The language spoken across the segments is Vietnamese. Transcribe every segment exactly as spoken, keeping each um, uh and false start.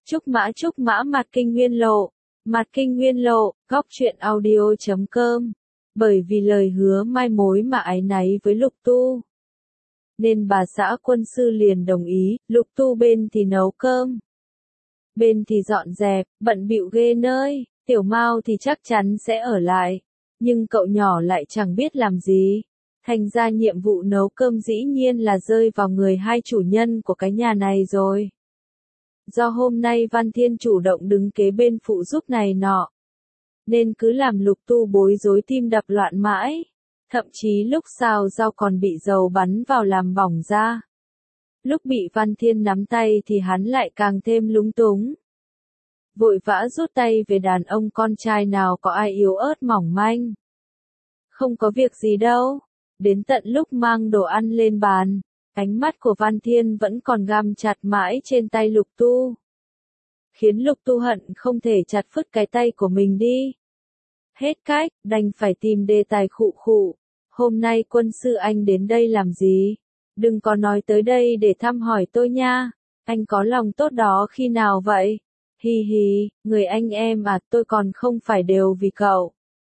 Trúc Mã Trúc Mã Mạt Kinh Nguyên Lộ, Mạt Kinh Nguyên Lộ, góc truyện audio chấm com. Bởi vì lời hứa mai mối mà áy náy với Lục Tu, nên bà xã Quân Sư liền đồng ý. Lục Tu bên thì nấu cơm, bên thì dọn dẹp, bận bịu ghê nơi. Tiểu Mao thì chắc chắn sẽ ở lại, nhưng cậu nhỏ lại chẳng biết làm gì. Thành ra nhiệm vụ nấu cơm dĩ nhiên là rơi vào người hai chủ nhân của cái nhà này rồi. Do hôm nay Văn Thiên chủ động đứng kế bên phụ giúp này nọ, nên cứ làm Lục Tu bối rối tim đập loạn mãi. Thậm chí lúc xào rau còn bị dầu bắn vào làm bỏng ra. Lúc bị Văn Thiên nắm tay thì hắn lại càng thêm lúng túng. Vội vã rút tay về đàn ông con trai nào có ai yếu ớt mỏng manh. Không có việc gì đâu. Đến tận lúc mang đồ ăn lên bàn, ánh mắt của Văn Thiên vẫn còn găm chặt mãi trên tay Lục Tu, khiến Lục Tu hận không thể chặt phứt cái tay của mình đi. Hết cách, đành phải tìm đề tài khụ khụ. Hôm nay Quân Sư anh đến đây làm gì? Đừng có nói tới đây để thăm hỏi tôi nha. Anh có lòng tốt đó khi nào vậy? Hi hi, người anh em à, tôi còn không phải đều vì cậu.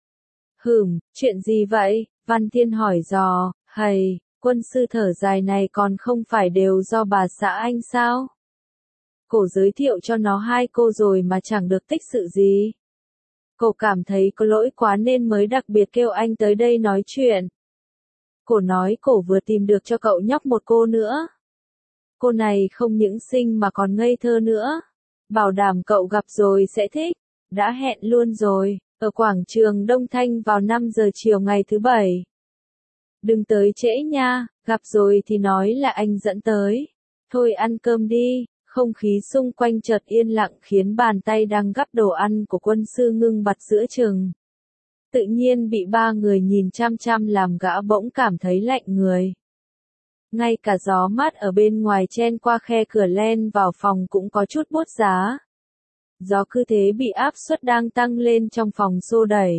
Hửm, chuyện gì vậy? Văn Thiên hỏi dò. Hầy, Quân Sư thở dài này còn không phải đều do bà xã anh sao? Cổ giới thiệu cho nó hai cô rồi mà chẳng được tích sự gì. Cổ cảm thấy có lỗi quá nên mới đặc biệt kêu anh tới đây nói chuyện. Cổ nói cổ vừa tìm được cho cậu nhóc một cô nữa. Cô này không những xinh mà còn ngây thơ nữa. Bảo đảm cậu gặp rồi sẽ thích. Đã hẹn luôn rồi, ở quảng trường Đông Thanh vào năm giờ chiều ngày thứ bảy. Đừng tới trễ nha, gặp rồi thì nói là anh dẫn tới. Thôi ăn cơm đi. Không khí xung quanh chợt yên lặng khiến bàn tay đang gắp đồ ăn của Quân Sư ngưng bặt giữa chừng. Tự nhiên bị ba người nhìn chăm chăm làm gã bỗng cảm thấy lạnh người. Ngay cả gió mát ở bên ngoài chen qua khe cửa len vào phòng cũng có chút buốt giá. Gió cứ thế bị áp suất đang tăng lên trong phòng xô đẩy.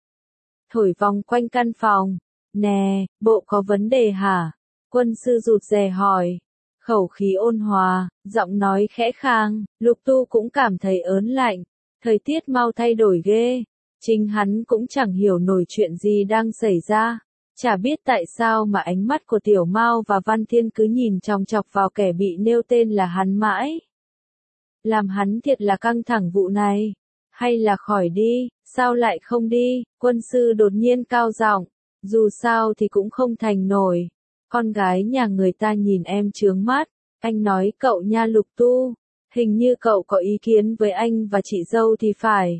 Thổi vòng quanh căn phòng. Nè, bộ có vấn đề hả? Quân Sư rụt rè hỏi. Khẩu khí ôn hòa, giọng nói khẽ khang. Lục Tu cũng cảm thấy ớn lạnh. Thời tiết mau thay đổi ghê. Chính hắn cũng chẳng hiểu nổi chuyện gì đang xảy ra. Chả biết tại sao mà ánh mắt của Tiểu Mao và Văn Thiên cứ nhìn chòng chọc vào kẻ bị nêu tên là hắn mãi. Làm hắn thiệt là căng thẳng vụ này. Hay là khỏi đi, sao lại không đi? Quân Sư đột nhiên cao giọng. Dù sao thì cũng không thành nổi. Con gái nhà người ta nhìn em trướng mắt. Anh nói cậu nha Lục Tu. Hình như cậu có ý kiến với anh và chị dâu thì phải.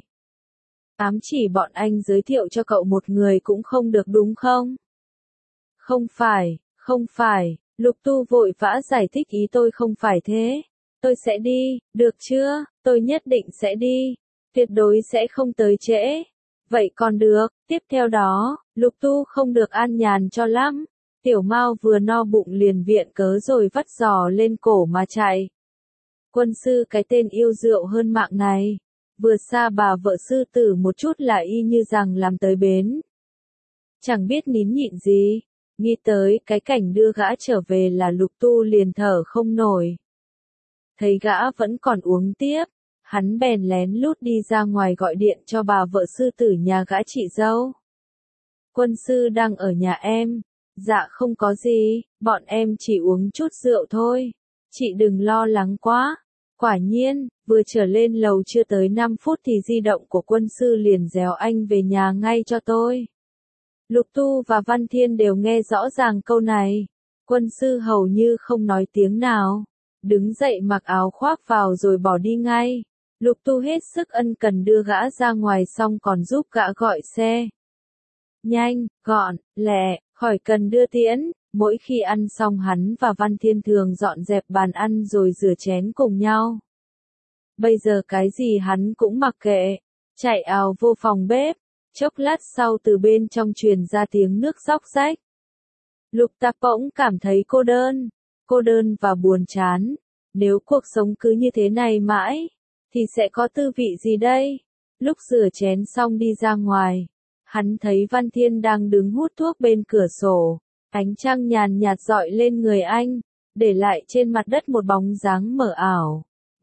Ám chỉ bọn anh giới thiệu cho cậu một người cũng không được đúng không? Không phải, không phải. Lục Tu vội vã giải thích ý tôi không phải thế. Tôi sẽ đi, được chưa? Tôi nhất định sẽ đi. Tuyệt đối sẽ không tới trễ. Vậy còn được. Tiếp theo đó, Lục Tu không được an nhàn cho lắm. Tiểu Mao vừa no bụng liền viện cớ rồi vắt giò lên cổ mà chạy. Quân Sư cái tên yêu rượu hơn mạng này. Vừa xa bà vợ sư tử một chút là y như rằng làm tới bến. Chẳng biết nín nhịn gì. Nghĩ tới cái cảnh đưa gã trở về là Lục Tu liền thở không nổi. Thấy gã vẫn còn uống tiếp. Hắn bèn lén lút đi ra ngoài gọi điện cho bà vợ sư tử nhà gã chị dâu. Quân Sư đang ở nhà em. Dạ không có gì, bọn em chỉ uống chút rượu thôi. Chị đừng lo lắng quá. Quả nhiên, vừa trở lên lầu chưa tới năm phút thì di động của Quân Sư liền réo anh về nhà ngay cho tôi. Lục Tu và Văn Thiên đều nghe rõ ràng câu này. Quân Sư hầu như không nói tiếng nào. Đứng dậy mặc áo khoác vào rồi bỏ đi ngay. Lục Tu hết sức ân cần đưa gã ra ngoài xong còn giúp gã gọi xe. Nhanh, gọn, lẹ, khỏi cần đưa tiễn. Mỗi khi ăn xong hắn và Văn Thiên thường dọn dẹp bàn ăn rồi rửa chén cùng nhau. Bây giờ cái gì hắn cũng mặc kệ. Chạy ào vô phòng bếp. Chốc lát sau từ bên trong truyền ra tiếng nước róc rách. Lục Tạp bỗng cảm thấy cô đơn. Cô đơn và buồn chán. Nếu cuộc sống cứ như thế này mãi, thì sẽ có tư vị gì đây? Lúc rửa chén xong đi ra ngoài. Hắn thấy Văn Thiên đang đứng hút thuốc bên cửa sổ. Ánh trăng nhàn nhạt rọi lên người anh, để lại trên mặt đất một bóng dáng mờ ảo.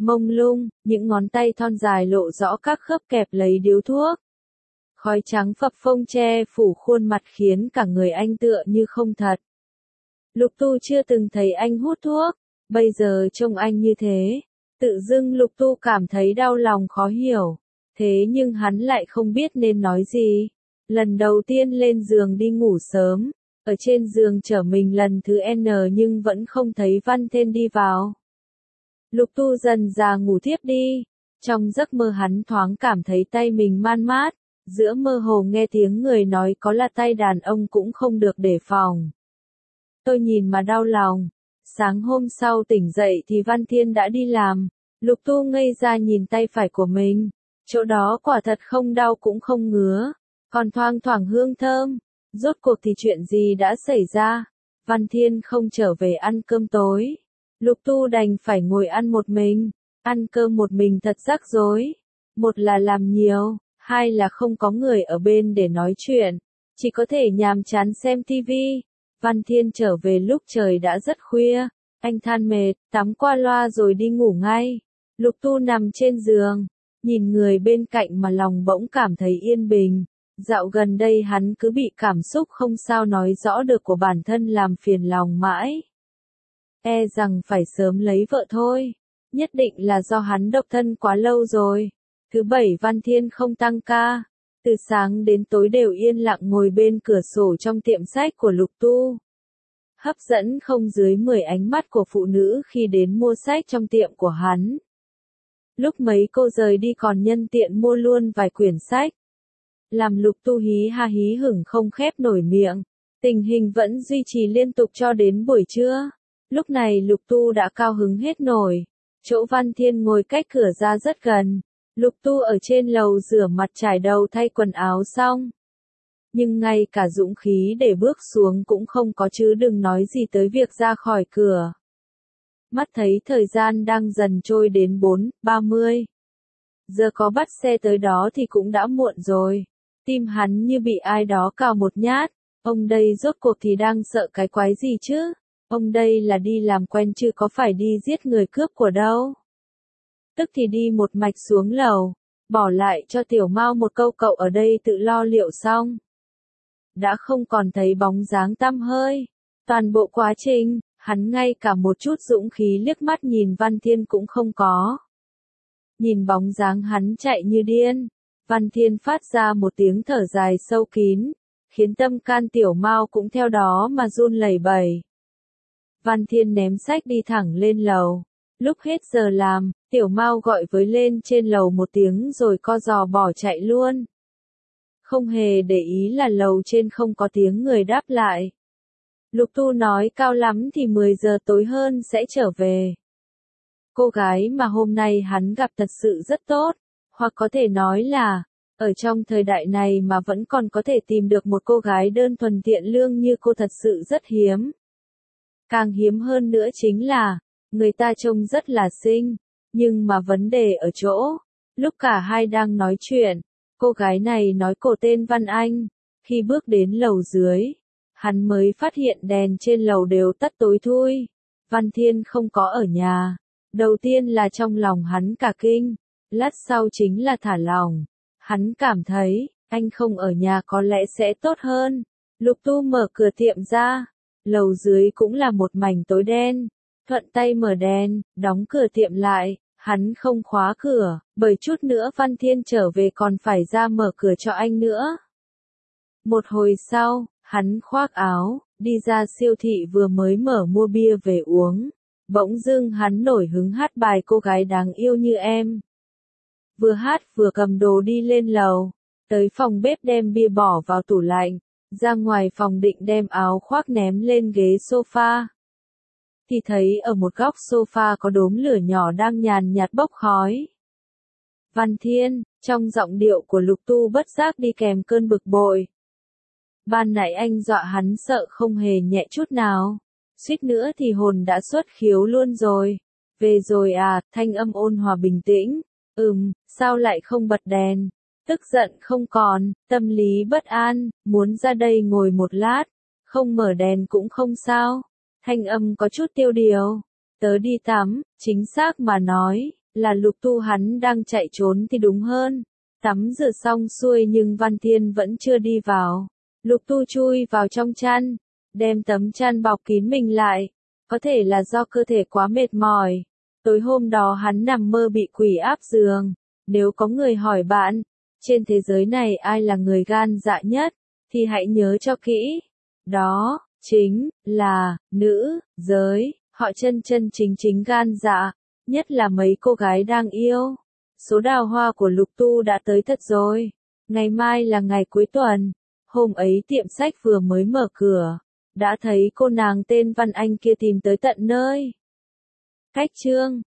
mông lung, những ngón tay thon dài lộ rõ các khớp kẹp lấy điếu thuốc. Khói trắng phập phông che phủ khuôn mặt khiến cả người anh tựa như không thật. Lục Tu chưa từng thấy anh hút thuốc, bây giờ trông anh như thế, tự dưng Lục Tu cảm thấy đau lòng khó hiểu, thế nhưng hắn lại không biết nên nói gì. Lần đầu tiên lên giường đi ngủ sớm, ở trên giường chở mình lần thứ N nhưng vẫn không thấy Văn Thiên đi vào. Lục Tu dần dà ngủ thiếp đi, trong giấc mơ hắn thoáng cảm thấy tay mình man mát, giữa mơ hồ nghe tiếng người nói có là tay đàn ông cũng không được đề phòng. Tôi nhìn mà đau lòng, sáng hôm sau tỉnh dậy thì Văn Thiên đã đi làm, Lục Tu ngây ra nhìn tay phải của mình, chỗ đó quả thật không đau cũng không ngứa, còn thoang thoảng hương thơm, rốt cuộc thì chuyện gì đã xảy ra, Văn Thiên không trở về ăn cơm tối, Lục Tu đành phải ngồi ăn một mình, ăn cơm một mình thật rắc rối, một là làm nhiều, hai là không có người ở bên để nói chuyện, chỉ có thể nhàm chán xem tivi. Văn Thiên trở về lúc trời đã rất khuya, anh than mệt, tắm qua loa rồi đi ngủ ngay. Lục Tu nằm trên giường, nhìn người bên cạnh mà lòng bỗng cảm thấy yên bình. Dạo gần đây hắn cứ bị cảm xúc không sao nói rõ được của bản thân làm phiền lòng mãi. E rằng phải sớm lấy vợ thôi, nhất định là do hắn độc thân quá lâu rồi. Thứ bảy Văn Thiên không tăng ca, từ sáng đến tối đều yên lặng ngồi bên cửa sổ trong tiệm sách của Lục Tu. Hấp dẫn không dưới mười ánh mắt của phụ nữ khi đến mua sách trong tiệm của hắn. Lúc mấy cô rời đi còn nhân tiện mua luôn vài quyển sách. Làm Lục Tu hí ha hí hửng không khép nổi miệng. Tình hình vẫn duy trì liên tục cho đến buổi trưa. Lúc này Lục Tu đã cao hứng hết nổi. Chỗ Văn Thiên ngồi cách cửa ra rất gần. Lục Tu ở trên lầu rửa mặt trải đầu thay quần áo xong. Nhưng ngay cả dũng khí để bước xuống cũng không có chứ đừng nói gì tới việc ra khỏi cửa. Mắt thấy thời gian đang dần trôi đến bốn, ba mươi. Giờ có bắt xe tới đó thì cũng đã muộn rồi. Tim hắn như bị ai đó cào một nhát. Ông đây rốt cuộc thì đang sợ cái quái gì chứ? Ông đây là đi làm quen chứ có phải đi giết người cướp của đâu. Tức thì đi một mạch xuống lầu, bỏ lại cho Tiểu Mao một câu cậu ở đây tự lo liệu xong. Đã không còn thấy bóng dáng tăm hơi. Toàn bộ quá trình, hắn ngay cả một chút dũng khí liếc mắt nhìn Văn Thiên cũng không có. Nhìn bóng dáng hắn chạy như điên, Văn Thiên phát ra một tiếng thở dài sâu kín, khiến tâm can Tiểu Mao cũng theo đó mà run lẩy bẩy. Văn Thiên ném sách đi thẳng lên lầu. Lúc hết giờ làm, Tiểu Mao gọi với lên trên lầu một tiếng rồi co giò bỏ chạy luôn. Không hề để ý là lầu trên không có tiếng người đáp lại. Lục Tu nói cao lắm thì mười giờ tối hơn sẽ trở về. Cô gái mà hôm nay hắn gặp thật sự rất tốt, hoặc có thể nói là, ở trong thời đại này mà vẫn còn có thể tìm được một cô gái đơn thuần thiện lương như cô thật sự rất hiếm. Càng hiếm hơn nữa chính là, người ta trông rất là xinh, nhưng mà vấn đề ở chỗ, lúc cả hai đang nói chuyện, cô gái này nói cổ tên Văn Anh, khi bước đến lầu dưới, hắn mới phát hiện đèn trên lầu đều tắt tối thui, Văn Thiên không có ở nhà, đầu tiên là trong lòng hắn cả kinh, lát sau chính là thả lòng, hắn cảm thấy, anh không ở nhà có lẽ sẽ tốt hơn, Lục Tu mở cửa tiệm ra, lầu dưới cũng là một mảnh tối đen. Thuận tay mở đèn, đóng cửa tiệm lại, hắn không khóa cửa, bởi chút nữa Văn Thiên trở về còn phải ra mở cửa cho anh nữa. Một hồi sau, hắn khoác áo, đi ra siêu thị vừa mới mở mua bia về uống. Bỗng dưng hắn nổi hứng hát bài Cô Gái Đáng Yêu Như Em. Vừa hát vừa cầm đồ đi lên lầu, tới phòng bếp đem bia bỏ vào tủ lạnh, ra ngoài phòng định đem áo khoác ném lên ghế sofa. Thì thấy ở một góc sofa có đốm lửa nhỏ đang nhàn nhạt bốc khói. Văn Thiên, trong giọng điệu của Lục Tu bất giác đi kèm cơn bực bội. Ban nãy anh dọa hắn sợ không hề nhẹ chút nào, suýt nữa thì hồn đã xuất khiếu luôn rồi. Về rồi à, thanh âm ôn hòa bình tĩnh, ừm, sao lại không bật đèn, tức giận không còn, tâm lý bất an, muốn ra đây ngồi một lát, không mở đèn cũng không sao. Thanh âm có chút tiêu điều, tớ đi tắm, chính xác mà nói, là Lục Tu hắn đang chạy trốn thì đúng hơn. Tắm rửa xong xuôi nhưng Văn Thiên vẫn chưa đi vào. Lục Tu chui vào trong chăn, đem tấm chăn bọc kín mình lại. Có thể là do cơ thể quá mệt mỏi. Tối hôm đó hắn nằm mơ bị quỷ áp giường. Nếu có người hỏi bạn, trên thế giới này ai là người gan dạ nhất, thì hãy nhớ cho kỹ. Đó, chính, là, nữ, giới, họ chân chân chính chính gan dạ, nhất là mấy cô gái đang yêu. Số đào hoa của Lục Tu đã tới thật rồi. Ngày mai là ngày cuối tuần. Hôm ấy tiệm sách vừa mới mở cửa. Đã thấy cô nàng tên Văn Anh kia tìm tới tận nơi. Cách chương